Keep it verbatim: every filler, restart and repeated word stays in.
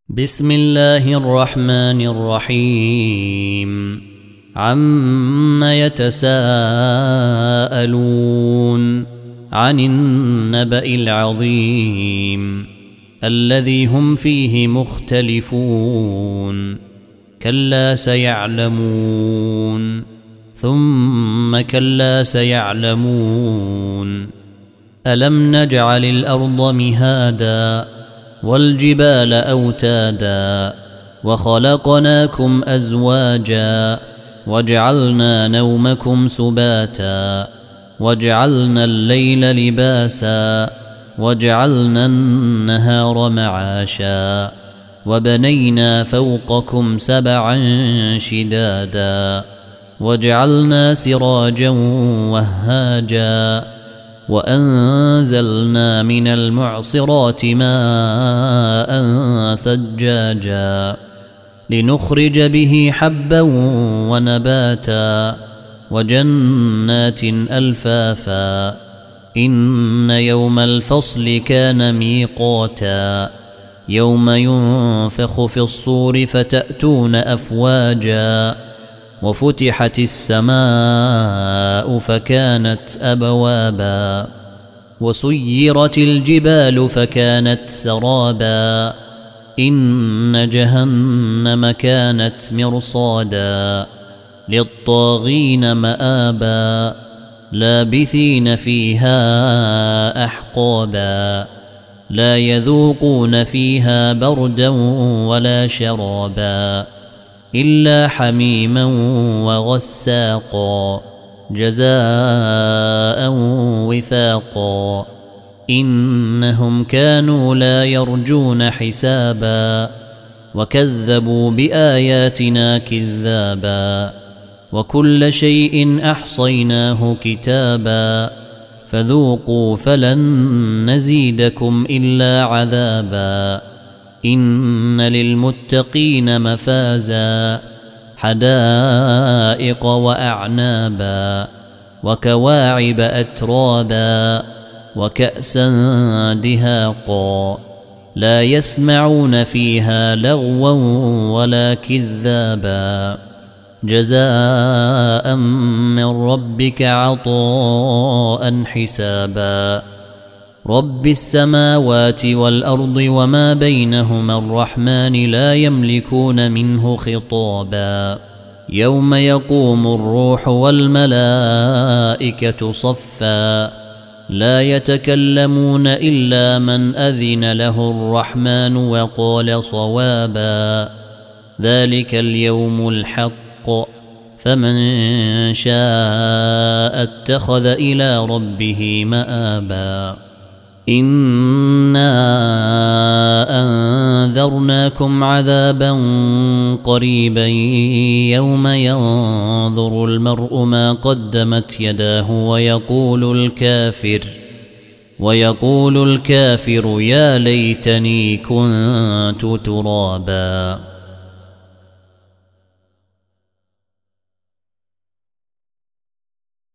بسم الله الرحمن الرحيم عم يتساءلون عن النبأ العظيم الذي هم فيه مختلفون كلا سيعلمون ثم كلا سيعلمون ألم نجعل الأرض مهادا والجبال أوتادا وخلقناكم أزواجا وجعلنا نومكم سباتا وجعلنا الليل لباسا وجعلنا النهار معاشا وبنينا فوقكم سبعا شدادا وجعلنا سراجا وهاجا وأنزلنا من المعصرات ماء ثجاجا لنخرج به حبا ونباتا وجنات ألفافا إن يوم الفصل كان ميقاتا يوم ينفخ في الصور فتأتون أفواجا وفتحت السماء فكانت أبوابا وسيرت الجبال فكانت سرابا إن جهنم كانت مرصادا للطاغين مآبا لابثين فيها أحقابا لا يذوقون فيها بردا ولا شرابا إلا حميما وغساقا جزاء وفاقا إنهم كانوا لا يرجون حسابا وكذبوا بآياتنا كذابا وكل شيء أحصيناه كتابا فذوقوا فلن نزيدكم إلا عذابا إن للمتقين مفازا حدائق وأعنابا وكواعب أترابا وكأسا دهاقا لا يسمعون فيها لغوا ولا كذابا جزاء من ربك عطاء حسابا رب السماوات والأرض وما بينهما الرحمن لا يملكون منه خطابا يوم يقوم الروح والملائكة صفا لا يتكلمون إلا من أذن له الرحمن وقال صوابا ذلك اليوم الحق فمن شاء اتخذ إلى ربه مآبا إنا أنذرناكم عذابا قريبا يوم ينظر المرء ما قدمت يداه ويقول الكافر ويقول الكافر يا ليتني كنت ترابا.